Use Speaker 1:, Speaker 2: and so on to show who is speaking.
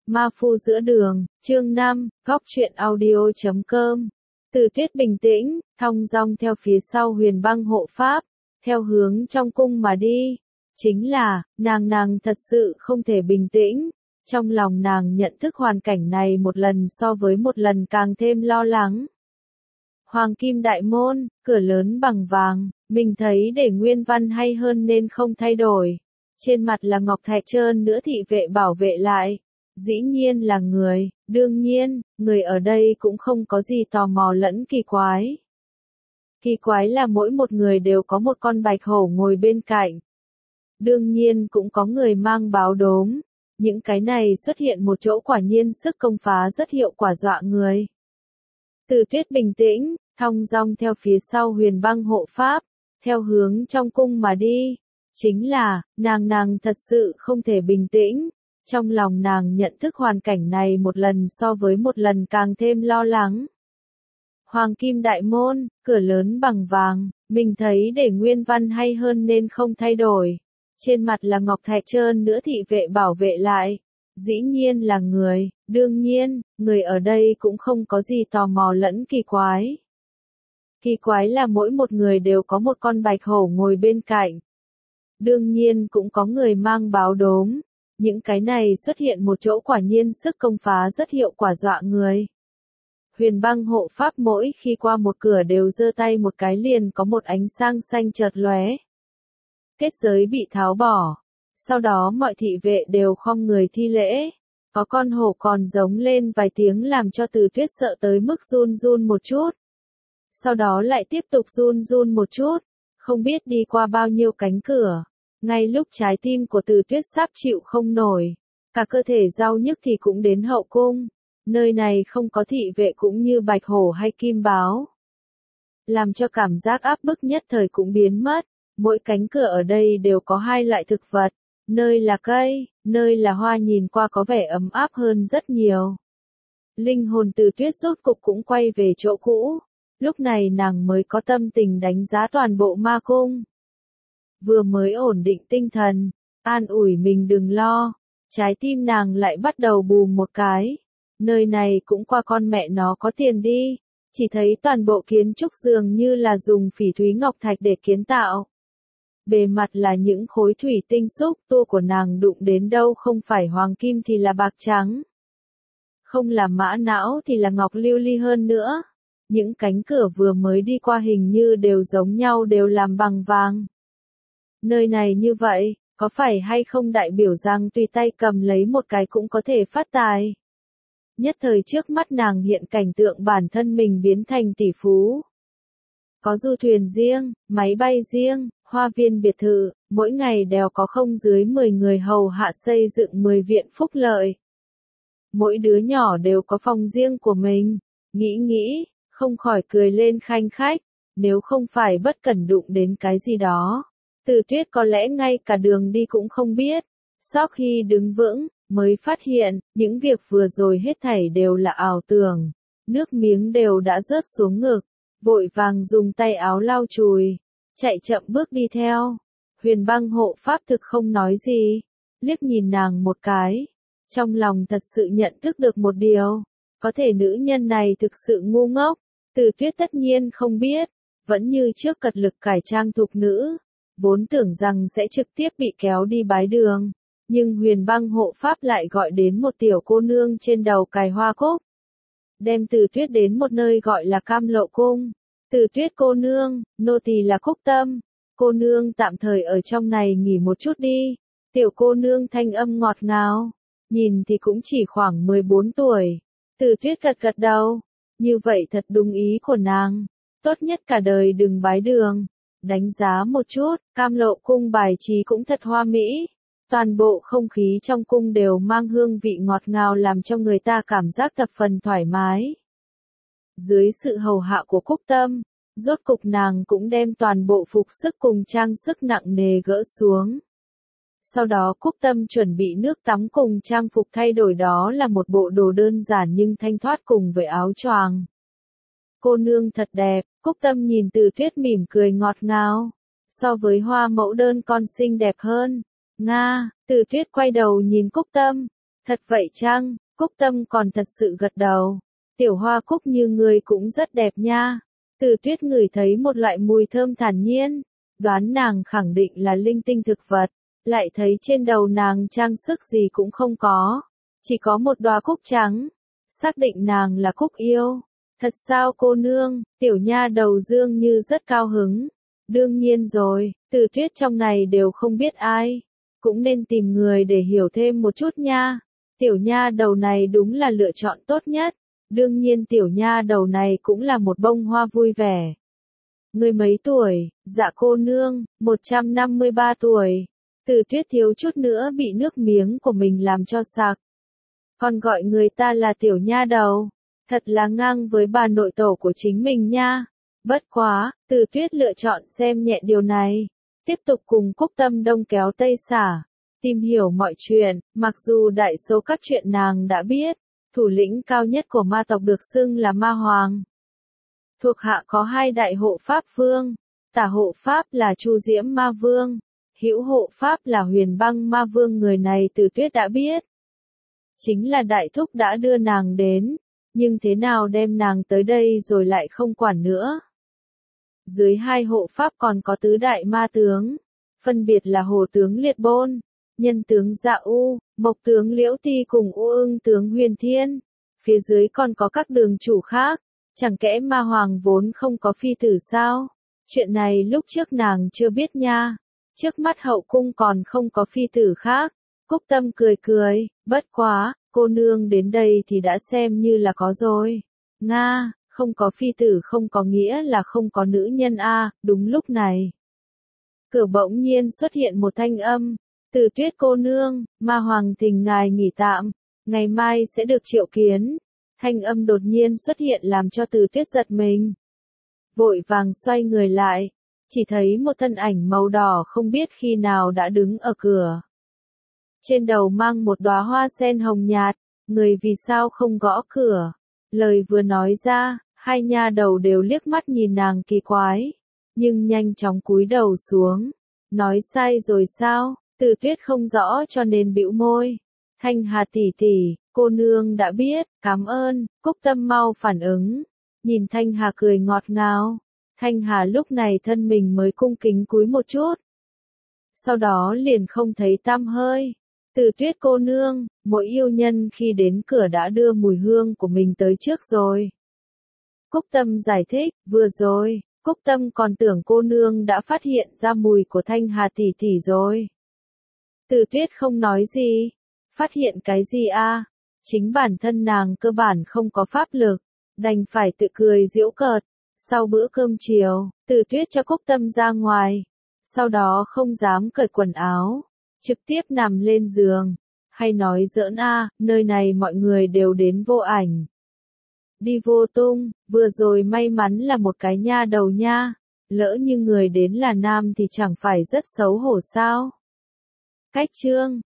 Speaker 1: Ma Phu giữa đường, chương 5, góc truyện audio.com. Từ Tuyết bình tĩnh, thong dong theo phía sau Huyền Băng hộ pháp, theo hướng trong cung mà đi. Chính là, nàng thật sự không thể bình tĩnh. Trong lòng nàng nhận thức hoàn cảnh này một lần so với một lần càng thêm lo lắng. Hoàng kim đại môn, cửa lớn bằng vàng, mình thấy để nguyên văn hay hơn nên không thay đổi. Trên mặt là ngọc thạch trơn nữa thị vệ bảo vệ lại. Dĩ nhiên là người, đương nhiên, người ở đây cũng không có gì tò mò lẫn kỳ quái. Kỳ quái là mỗi một người đều có một con bạch hổ ngồi bên cạnh. Đương nhiên cũng có người mang báo đốm. Những cái này xuất hiện một chỗ quả nhiên sức công phá rất hiệu quả dọa người. Từ Tuyết bình tĩnh, thong dong theo phía sau Huyền Băng hộ pháp, theo hướng trong cung mà đi. Chính là, nàng thật sự không thể bình tĩnh. Trong lòng nàng nhận thức hoàn cảnh này một lần so với một lần càng thêm lo lắng. Hoàng kim đại môn, cửa lớn bằng vàng, mình thấy để nguyên văn hay hơn nên không thay đổi. Trên mặt là ngọc thạch trơn nữa thị vệ bảo vệ lại. Dĩ nhiên là người, đương nhiên, người ở đây cũng không có gì tò mò lẫn kỳ quái. Kỳ quái là mỗi một người đều có một con bạch hổ ngồi bên cạnh. Đương nhiên cũng có người mang báo đốm. Những cái này xuất hiện một chỗ quả nhiên sức công phá rất hiệu quả dọa người. Huyền Băng hộ pháp mỗi khi qua một cửa đều giơ tay một cái liền có một ánh sáng xanh chợt lóe. Kết giới bị tháo bỏ. Sau đó mọi thị vệ đều khom người thi lễ. Có con hổ còn giống lên vài tiếng làm cho Từ Tuyết sợ tới mức run run một chút. Sau đó lại tiếp tục run run một chút. Không biết đi qua bao nhiêu cánh cửa. Ngay lúc trái tim của Từ Tuyết sắp chịu không nổi. Cả cơ thể đau nhức thì cũng đến hậu cung. Nơi này không có thị vệ cũng như bạch hổ hay kim báo. Làm cho cảm giác áp bức nhất thời cũng biến mất. Mỗi cánh cửa ở đây đều có hai loại thực vật. Nơi là cây, nơi là hoa nhìn qua có vẻ ấm áp hơn rất nhiều. Linh hồn Từ Tuyết rốt cục cũng quay về chỗ cũ. Lúc này nàng mới có tâm tình đánh giá toàn bộ ma cung. Vừa mới ổn định tinh thần, an ủi mình đừng lo, trái tim nàng lại bắt đầu bùm một cái. Nơi này cũng qua con mẹ nó có tiền đi, chỉ thấy toàn bộ kiến trúc dường như là dùng phỉ thúy ngọc thạch để kiến tạo. Bề mặt là những khối thủy tinh xúc tua của nàng đụng đến đâu không phải hoàng kim thì là bạc trắng. Không là mã não thì là ngọc lưu ly hơn nữa. Những cánh cửa vừa mới đi qua hình như đều giống nhau đều làm bằng vàng. Nơi này như vậy, có phải hay không đại biểu rằng tùy tay cầm lấy một cái cũng có thể phát tài? Nhất thời trước mắt nàng hiện cảnh tượng bản thân mình biến thành tỷ phú. Có du thuyền riêng, máy bay riêng, hoa viên biệt thự, mỗi ngày đều có không dưới 10 người hầu hạ xây dựng 10 viện phúc lợi. Mỗi đứa nhỏ đều có phòng riêng của mình. Nghĩ, không khỏi cười lên khanh khách, nếu không phải bất cẩn đụng đến cái gì đó. Từ Tuyết có lẽ ngay cả đường đi cũng không biết. Sau khi đứng vững, mới phát hiện, những việc vừa rồi hết thảy đều là ảo tưởng. Nước miếng đều đã rớt xuống ngực. Vội vàng dùng tay áo lau chùi. Chạy chậm bước đi theo. Huyền Băng hộ pháp thực không nói gì. Liếc nhìn nàng một cái. Trong lòng thật sự nhận thức được một điều. Có thể nữ nhân này thực sự ngu ngốc. Từ Tuyết tất nhiên không biết. Vẫn như trước cật lực cải trang thục nữ. Vốn tưởng rằng sẽ trực tiếp bị kéo đi bái đường. Nhưng Huyền Băng hộ pháp lại gọi đến một tiểu cô nương trên đầu cài hoa cúc. Đem Từ Tuyết đến một nơi gọi là Cam Lộ Cung. Từ Tuyết cô nương, nô tỳ là Cúc Tâm. Cô nương tạm thời ở trong này nghỉ một chút đi. Tiểu cô nương thanh âm ngọt ngào. Nhìn thì cũng chỉ khoảng 14 tuổi. Từ Tuyết gật đầu. Như vậy thật đúng ý của nàng. Tốt nhất cả đời đừng bái đường. Đánh giá một chút, Cam Lộ cung bài trí cũng thật hoa mỹ. Toàn bộ không khí trong cung đều mang hương vị ngọt ngào làm cho người ta cảm giác thập phần thoải mái. Dưới sự hầu hạ của Cúc Tâm, rốt cục nàng cũng đem toàn bộ phục sức cùng trang sức nặng nề gỡ xuống. Sau đó Cúc Tâm chuẩn bị nước tắm cùng trang phục thay đổi, đó là một bộ đồ đơn giản nhưng thanh thoát cùng với áo choàng. Cô nương thật đẹp, Cúc Tâm nhìn Từ Tuyết mỉm cười ngọt ngào. So với hoa mẫu đơn con xinh đẹp hơn. Nga, Từ Tuyết quay đầu nhìn Cúc Tâm. Thật vậy chăng? Cúc Tâm còn thật sự gật đầu. Tiểu Hoa Cúc như người cũng rất đẹp nha. Từ Tuyết ngửi thấy một loại mùi thơm thản nhiên, đoán nàng khẳng định là linh tinh thực vật, lại thấy trên đầu nàng trang sức gì cũng không có, chỉ có một đóa cúc trắng, xác định nàng là Cúc yêu. Thật sao cô nương? Tiểu nha đầu Dương Như rất cao hứng. Đương nhiên rồi, Từ Tuyết trong này đều không biết ai, cũng nên tìm người để hiểu thêm một chút nha. Tiểu nha đầu này đúng là lựa chọn tốt nhất. Đương nhiên tiểu nha đầu này cũng là một bông hoa vui vẻ. Ngươi mấy tuổi? Dạ cô nương, 153 tuổi. Từ Tuyết thiếu chút nữa bị nước miếng của mình làm cho sặc. Còn gọi người ta là tiểu nha đầu. Thật là ngang với bà nội tổ của chính mình nha. Bất quá, Từ Tuyết lựa chọn xem nhẹ điều này. Tiếp tục cùng Cúc Tâm đông kéo tây xả. Tìm hiểu mọi chuyện, mặc dù đại số các chuyện nàng đã biết. Thủ lĩnh cao nhất của ma tộc được xưng là Ma Hoàng. Thuộc hạ có 2 đại hộ pháp vương. Tả hộ pháp là Chu Diễm Ma Vương. Hữu hộ pháp là Huyền Băng Ma Vương. Người này Từ Tuyết đã biết. Chính là đại thúc đã đưa nàng đến. Nhưng thế nào đem nàng tới đây rồi lại không quản nữa. Dưới 2 hộ pháp còn có tứ đại ma tướng. Phân biệt là Hồ tướng Liệt Bôn, Nhân tướng Dạ U, Mộc tướng Liễu Ti cùng U Ưng tướng Huyền Thiên. Phía dưới còn có các đường chủ khác. Chẳng kẽ Ma Hoàng vốn không có phi tử sao? Chuyện này lúc trước nàng chưa biết nha. Trước mắt hậu cung còn không có phi tử khác. Cúc Tâm cười cười, bất quá, cô nương đến đây thì đã xem như là có rồi. Nga, không có phi tử không có nghĩa là không có nữ nhân a. Đúng lúc này. Cửa bỗng nhiên xuất hiện một thanh âm. Từ Tuyết cô nương, Ma Hoàng thỉnh ngài nghỉ tạm, ngày mai sẽ được triệu kiến. Thanh âm đột nhiên xuất hiện làm cho Từ Tuyết giật mình. Vội vàng xoay người lại, chỉ thấy một thân ảnh màu đỏ không biết khi nào đã đứng ở cửa. Trên đầu mang một đóa hoa sen hồng nhạt, người vì sao không gõ cửa. Lời vừa nói ra, 2 nha đầu đều liếc mắt nhìn nàng kỳ quái, nhưng nhanh chóng cúi đầu xuống. Nói sai rồi sao? Từ Tuyết không rõ cho nên bĩu môi. Thanh Hà tỷ tỷ, cô nương đã biết, cảm ơn. Cúc Tâm mau phản ứng. Nhìn Thanh Hà cười ngọt ngào. Thanh Hà lúc này thân mình mới cung kính cúi một chút. Sau đó liền không thấy tăm hơi. Từ Tuyết cô nương, mỗi yêu nhân khi đến cửa đã đưa mùi hương của mình tới trước rồi. Cúc Tâm giải thích, vừa rồi, Cúc Tâm còn tưởng cô nương đã phát hiện ra mùi của Thanh Hà tỷ tỷ rồi. Từ Tuyết không nói gì. Phát hiện cái gì a? Chính bản thân nàng cơ bản không có pháp lực, đành phải tự cười giễu cợt. Sau bữa cơm chiều, Từ Tuyết cho Cúc Tâm ra ngoài. Sau đó không dám cởi quần áo, trực tiếp nằm lên giường. Hay nói giỡn a, nơi này mọi người đều đến vô ảnh. Đi vô tung, vừa rồi may mắn là một cái nha đầu nha. Lỡ như người đến là nam thì chẳng phải rất xấu hổ sao? Cách chương